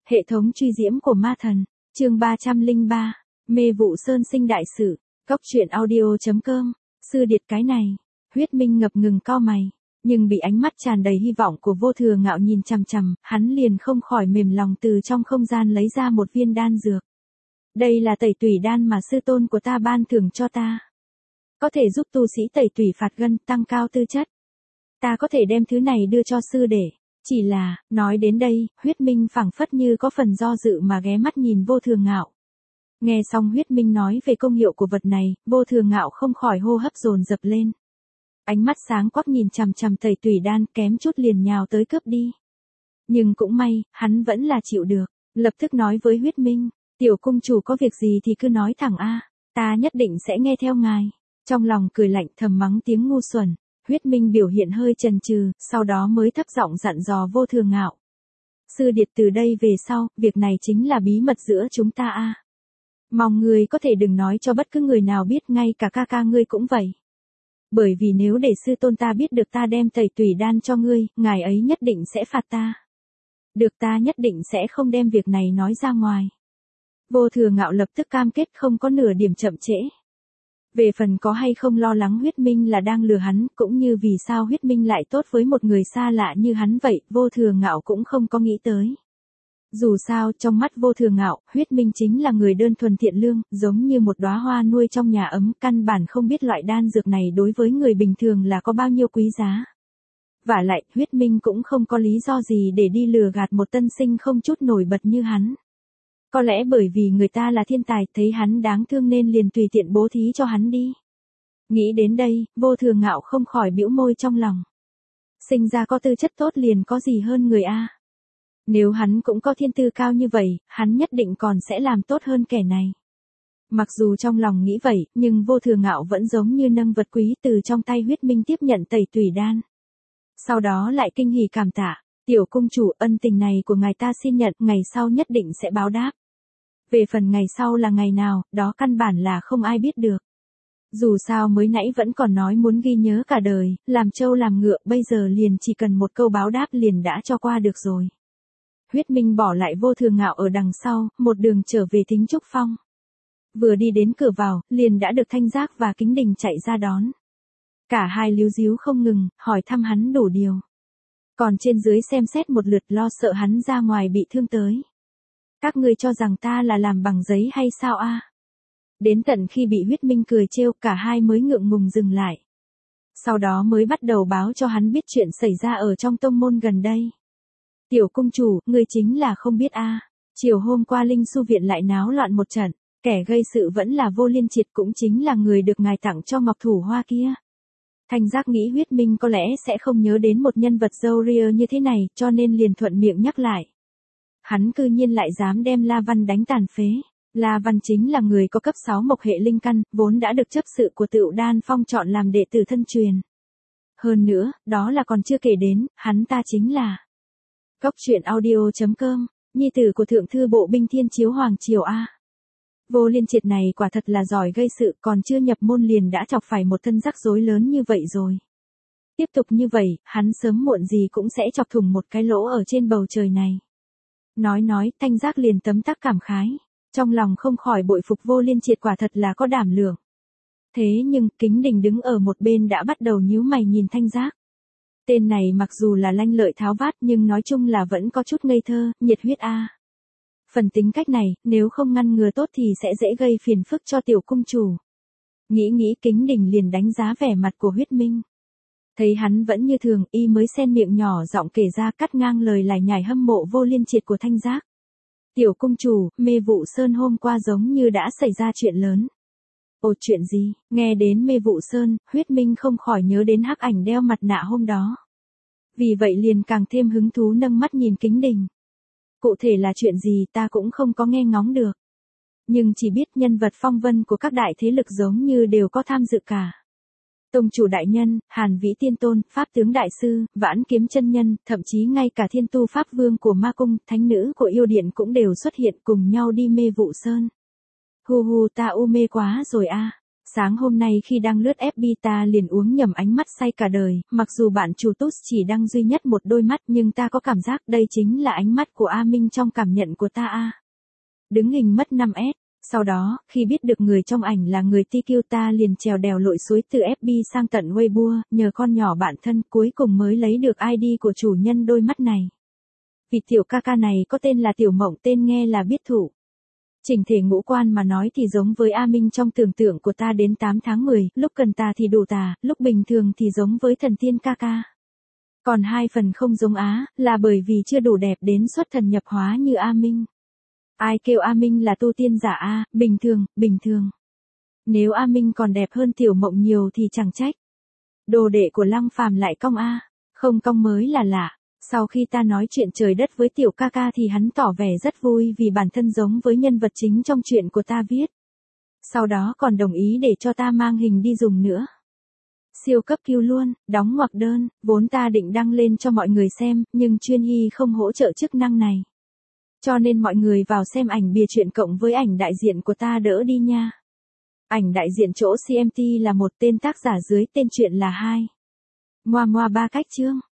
Hệ thống truy diễm của ma thần, chương 303, mê vụ sơn sinh đại sự, góc truyện audio.com, sư điệt cái này, Huyết Minh ngập ngừng cau mày, nhưng bị ánh mắt tràn đầy hy vọng của Vô Thừa Ngạo nhìn chằm chằm, hắn liền không khỏi mềm lòng từ trong không gian lấy ra một viên đan dược. Đây là tẩy tủy đan mà sư tôn của ta ban thưởng cho ta. Có thể giúp tu sĩ tẩy tủy phạt gân, tăng cao tư chất. Ta có thể đem thứ này đưa cho sư để. Chỉ là, nói đến đây, Huyết Minh phảng phất như có phần do dự mà ghé mắt nhìn Vô Thừa Ngạo. Nghe xong Huyết Minh nói về công hiệu của vật này, Vô Thừa Ngạo không khỏi hô hấp dồn dập lên. Ánh mắt sáng quắc nhìn chằm chằm tẩy tủy đan, kém chút liền nhào tới cướp đi. Nhưng cũng may, hắn vẫn là chịu được, lập tức nói với Huyết Minh, tiểu cung chủ có việc gì thì cứ nói thẳng a, ta nhất định sẽ nghe theo ngài. Trong lòng cười lạnh thầm mắng tiếng ngu xuẩn. Huyết Minh biểu hiện hơi chần chừ, sau đó mới thấp giọng dặn dò Vô Thừa Ngạo. Sư điệt từ đây về sau, việc này chính là bí mật giữa chúng ta a. Mong ngươi có thể đừng nói cho bất cứ người nào biết, ngay cả ca ca ngươi cũng vậy. Bởi vì nếu để sư tôn ta biết được ta đem tẩy tủy đan cho ngươi, ngài ấy nhất định sẽ phạt ta. Được, ta nhất định sẽ không đem việc này nói ra ngoài. Vô Thừa Ngạo lập tức cam kết không có nửa điểm chậm trễ. Về phần có hay không lo lắng Huyết Minh là đang lừa hắn, cũng như vì sao Huyết Minh lại tốt với một người xa lạ như hắn vậy, Vô Thừa Ngạo cũng không có nghĩ tới. Dù sao, trong mắt Vô Thừa Ngạo, Huyết Minh chính là người đơn thuần thiện lương, giống như một đóa hoa nuôi trong nhà ấm, căn bản không biết loại đan dược này đối với người bình thường là có bao nhiêu quý giá. Vả lại, Huyết Minh cũng không có lý do gì để đi lừa gạt một tân sinh không chút nổi bật như hắn. Có lẽ bởi vì người ta là thiên tài, thấy hắn đáng thương nên liền tùy tiện bố thí cho hắn đi. Nghĩ đến đây, Vô Thừa Ngạo không khỏi bĩu môi trong lòng. Sinh ra có tư chất tốt liền có gì hơn người a. Nếu hắn cũng có thiên tư cao như vậy, hắn nhất định còn sẽ làm tốt hơn kẻ này. Mặc dù trong lòng nghĩ vậy, nhưng Vô Thừa Ngạo vẫn giống như nâng vật quý từ trong tay Huyết Minh tiếp nhận tẩy tủy đan. Sau đó lại kinh hỉ cảm tạ. Tiểu cung chủ, ân tình này của ngài ta xin nhận, ngày sau nhất định sẽ báo đáp. Về phần ngày sau là ngày nào, đó căn bản là không ai biết được. Dù sao mới nãy vẫn còn nói muốn ghi nhớ cả đời, làm trâu làm ngựa, bây giờ liền chỉ cần một câu báo đáp liền đã cho qua được rồi. Huyết Minh bỏ lại Vô Thừa Ngạo ở đằng sau, một đường trở về Thính Trúc Phong. Vừa đi đến cửa vào, liền đã được Thanh Giác và Kính Đình chạy ra đón. Cả hai líu díu không ngừng, hỏi thăm hắn đủ điều. Còn trên dưới xem xét một lượt, lo sợ hắn ra ngoài bị thương tới. Các ngươi cho rằng ta là làm bằng giấy hay sao a? Đến tận khi bị Huyết Minh cười trêu, cả hai mới ngượng ngùng dừng lại. Sau đó mới bắt đầu báo cho hắn biết chuyện xảy ra ở trong tông môn gần đây. Tiểu cung chủ, ngươi chính là không biết a. Chiều hôm qua Linh Su viện lại náo loạn một trận, kẻ gây sự vẫn là Vô Liên Triệt, cũng chính là người được ngài tặng cho Ngọc Thủ Hoa kia. Thanh Giác nghĩ Huyết Minh có lẽ sẽ không nhớ đến một nhân vật râu ria như thế này, cho nên liền thuận miệng nhắc lại. Hắn cư nhiên lại dám đem La Văn đánh tàn phế. La Văn chính là người có cấp 6 mộc hệ linh căn, vốn đã được chấp sự của Tựu Đan Phong chọn làm đệ tử thân truyền. Hơn nữa, đó là còn chưa kể đến, hắn ta chính là góc truyện audio.com, nhi tử của thượng thư bộ binh Thiên Chiếu Hoàng Triều A. Vô Liên Triệt này quả thật là giỏi gây sự, còn chưa nhập môn liền đã chọc phải một thân rắc rối lớn như vậy rồi. Tiếp tục như vậy, hắn sớm muộn gì cũng sẽ chọc thủng một cái lỗ ở trên bầu trời này. Nói, Thanh Giác liền tấm tắc cảm khái. Trong lòng không khỏi bội phục Vô Liên Triệt, quả thật là có đảm lượng. Thế nhưng, Kính Đình đứng ở một bên đã bắt đầu nhíu mày nhìn Thanh Giác. Tên này mặc dù là lanh lợi tháo vát nhưng nói chung là vẫn có chút ngây thơ, nhiệt huyết a. Phần tính cách này, nếu không ngăn ngừa tốt thì sẽ dễ gây phiền phức cho tiểu cung chủ. Nghĩ Kính Đình liền đánh giá vẻ mặt của Huyết Minh. Thấy hắn vẫn như thường, y mới xen miệng nhỏ giọng kể ra, cắt ngang lời lải nhải hâm mộ Vô Liên Triệt của Thanh Giác. Tiểu cung chủ, mê vụ sơn hôm qua giống như đã xảy ra chuyện lớn. Ồ, chuyện gì? Nghe đến mê vụ sơn, Huyết Minh không khỏi nhớ đến hắc ảnh đeo mặt nạ hôm đó. Vì vậy liền càng thêm hứng thú nâng mắt nhìn Kính Đình. Cụ thể là chuyện gì ta cũng không có nghe ngóng được. Nhưng chỉ biết nhân vật phong vân của các đại thế lực giống như đều có tham dự cả. Tông chủ đại nhân, Hàn Vĩ Tiên Tôn, Pháp tướng đại sư, Vãn Kiếm chân nhân, thậm chí ngay cả Thiên Tu Pháp Vương của Ma Cung, thánh nữ của Yêu Điện cũng đều xuất hiện cùng nhau đi mê vụ sơn. Hu ta u mê quá rồi a. Sáng hôm nay khi đang lướt FB ta liền uống nhầm ánh mắt say cả đời, mặc dù bạn chủ Tút chỉ đăng duy nhất một đôi mắt nhưng ta có cảm giác đây chính là ánh mắt của A Minh trong cảm nhận của ta a. Đứng hình mất 5S, sau đó, khi biết được người trong ảnh là người TQ ta liền trèo đèo lội suối từ FB sang tận Weibo, nhờ con nhỏ bạn thân cuối cùng mới lấy được ID của chủ nhân đôi mắt này. Vì tiểu ca ca này có tên là Tiểu Mộng, tên nghe là biết thụ. Chỉnh thể ngũ quan mà nói thì giống với A Minh trong tưởng tượng của ta đến 8 tháng 10, lúc cần tà thì đủ tà, lúc bình thường thì giống với thần tiên ca ca. Còn 2 phần không giống á, là bởi vì chưa đủ đẹp đến xuất thần nhập hóa như A Minh. Ai kêu A Minh là tu tiên giả a, bình thường. Nếu A Minh còn đẹp hơn Tiểu Mộng nhiều thì chẳng trách. Đồ đệ của Lăng Phàm lại cong a, không cong mới là lạ. Sau khi ta nói chuyện trời đất với tiểu ca ca thì hắn tỏ vẻ rất vui vì bản thân giống với nhân vật chính trong chuyện của ta viết. Sau đó còn đồng ý để cho ta mang hình đi dùng nữa. Siêu cấp cứu luôn, đóng ngoặc đơn, vốn ta định đăng lên cho mọi người xem, nhưng chuyên hy không hỗ trợ chức năng này. Cho nên mọi người vào xem ảnh bìa truyện cộng với ảnh đại diện của ta đỡ đi nha. Ảnh đại diện chỗ CMT là 1, tên tác giả dưới tên truyện là 2. Moa 3 cách chương.